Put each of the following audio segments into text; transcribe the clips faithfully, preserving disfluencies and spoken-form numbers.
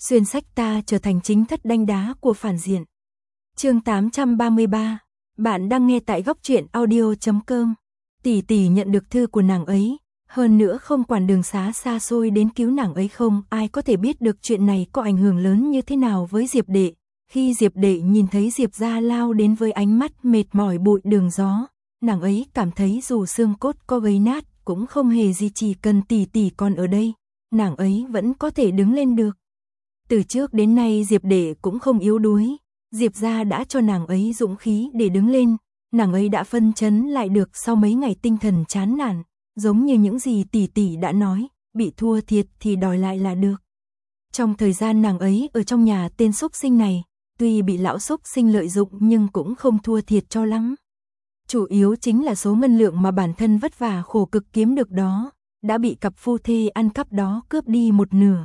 xuyên sách ta trở thành chính thất đanh đá của phản diện. Chương tám trăm ba mươi ba, bạn đang nghe tại góc truyện audio chấm com. Tỷ tỷ nhận được thư của nàng ấy, hơn nữa không quản đường xá xa xôi đến cứu nàng ấy không, ai có thể biết được chuyện này có ảnh hưởng lớn như thế nào với Diệp đệ. Khi Diệp đệ nhìn thấy Diệp gia lao đến với ánh mắt mệt mỏi bụi đường gió, nàng ấy cảm thấy dù xương cốt có gầy nát cũng không hề gì, chỉ cần tỷ tỷ còn ở đây, nàng ấy vẫn có thể đứng lên được. Từ trước đến nay Diệp đệ cũng không yếu đuối, Diệp gia đã cho nàng ấy dũng khí để đứng lên, nàng ấy đã phân chấn lại được sau mấy ngày tinh thần chán nản, giống như những gì tỷ tỷ đã nói, bị thua thiệt thì đòi lại là được. Trong thời gian nàng ấy ở trong nhà tên xúc sinh này, tuy bị lão xúc sinh lợi dụng nhưng cũng không thua thiệt cho lắm. Chủ yếu chính là số ngân lượng mà bản thân vất vả khổ cực kiếm được đó, đã bị cặp phu thê ăn cắp đó cướp đi một nửa.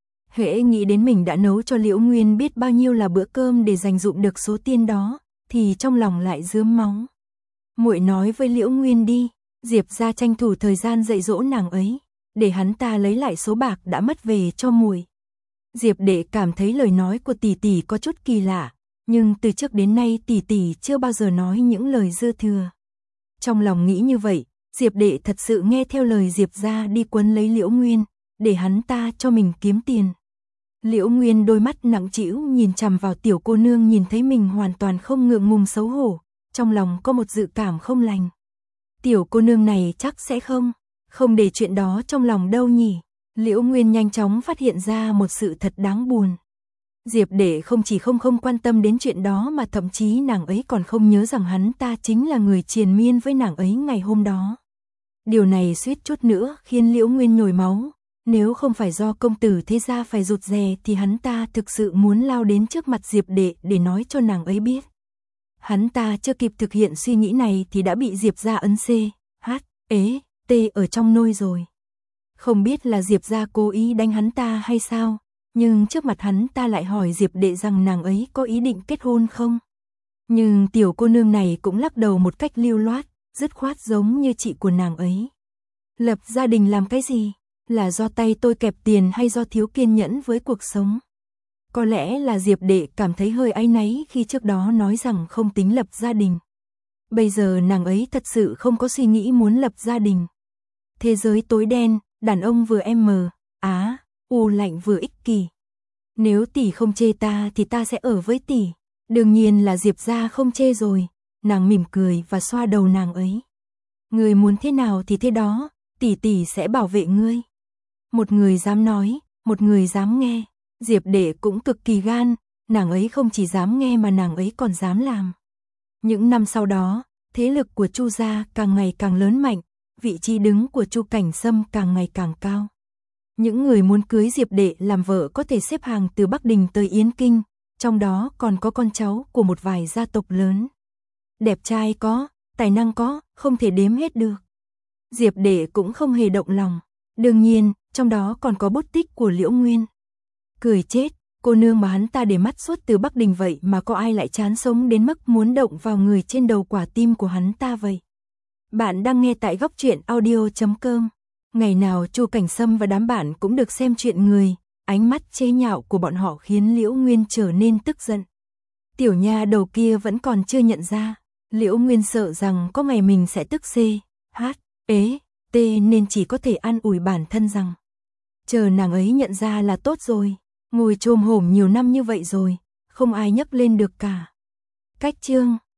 Hễ nghĩ đến mình đã nấu cho Liễu Nguyên biết bao nhiêu là bữa cơm để dành dụm được số tiền đó, thì trong lòng lại rướm máu. Muội nói với Liễu Nguyên đi, Diệp gia tranh thủ thời gian dạy dỗ nàng ấy, để hắn ta lấy lại số bạc đã mất về cho muội. Diệp đệ cảm thấy lời nói của tỷ tỷ có chút kỳ lạ, nhưng từ trước đến nay tỷ tỷ chưa bao giờ nói những lời dư thừa. Trong lòng nghĩ như vậy, Diệp đệ thật sự nghe theo lời Diệp gia đi quấn lấy Liễu Nguyên, để hắn ta cho mình kiếm tiền. Liễu Nguyên đôi mắt nặng trĩu nhìn chằm vào tiểu cô nương, nhìn thấy mình hoàn toàn không ngượng ngùng xấu hổ, trong lòng có một dự cảm không lành. Tiểu cô nương này chắc sẽ không, không để chuyện đó trong lòng đâu nhỉ. Liễu Nguyên nhanh chóng phát hiện ra một sự thật đáng buồn. Diệp đệ không chỉ không không quan tâm đến chuyện đó mà thậm chí nàng ấy còn không nhớ rằng hắn ta chính là người triền miên với nàng ấy ngày hôm đó. Điều này suýt chút nữa khiến Liễu Nguyên nhồi máu. Nếu không phải do công tử thế gia phải rụt rè thì hắn ta thực sự muốn lao đến trước mặt Diệp đệ để nói cho nàng ấy biết. Hắn ta chưa kịp thực hiện suy nghĩ này thì đã bị Diệp gia ấn C, H, ế, T ở trong nôi rồi. Không biết là Diệp gia cố ý đánh hắn ta hay sao, nhưng trước mặt hắn ta lại hỏi Diệp đệ rằng nàng ấy có ý định kết hôn không. Nhưng tiểu cô nương này cũng lắc đầu một cách lưu loát, dứt khoát giống như chị của nàng ấy. Lập gia đình làm cái gì? Là do tay tôi kẹp tiền hay do thiếu kiên nhẫn với cuộc sống? Có lẽ là Diệp đệ cảm thấy hơi áy náy khi trước đó nói rằng không tính lập gia đình. Bây giờ nàng ấy thật sự không có suy nghĩ muốn lập gia đình. Thế giới tối đen, đàn ông vừa em mờ, á, u lạnh vừa ích kỷ. Nếu tỷ không chê ta thì ta sẽ ở với tỷ. Đương nhiên là Diệp gia không chê rồi. Nàng mỉm cười và xoa đầu nàng ấy. Người muốn thế nào thì thế đó, tỷ tỷ sẽ bảo vệ ngươi. Một người dám nói, một người dám nghe. Diệp đệ cũng cực kỳ gan, nàng ấy không chỉ dám nghe mà nàng ấy còn dám làm. Những năm sau đó, thế lực của Chu gia càng ngày càng lớn mạnh, vị trí đứng của Chu Cảnh Sâm càng ngày càng cao. Những người muốn cưới Diệp đệ làm vợ có thể xếp hàng từ Bắc Đình tới Yến Kinh, trong đó còn có con cháu của một vài gia tộc lớn. Đẹp trai có, tài năng có, không thể đếm hết được. Diệp đệ cũng không hề động lòng. Đương nhiên, trong đó còn có bút tích của Liễu Nguyên. Cười chết, cô nương mà hắn ta để mắt suốt từ Bắc Đình vậy mà có ai lại chán sống đến mức muốn động vào người trên đầu quả tim của hắn ta vậy. Bạn đang nghe tại góc truyện audio chấm com. Ngày nào Chu Cảnh Sâm và đám bạn cũng được xem chuyện người, ánh mắt chế nhạo của bọn họ khiến Liễu Nguyên trở nên tức giận. Tiểu nha đầu kia vẫn còn chưa nhận ra, Liễu Nguyên sợ rằng có ngày mình sẽ tức C, H, ế, T nên chỉ có thể an ủi bản thân rằng chờ nàng ấy nhận ra là tốt rồi, ngồi chồm hổm nhiều năm như vậy rồi, không ai nhấc lên được cả. Cách chương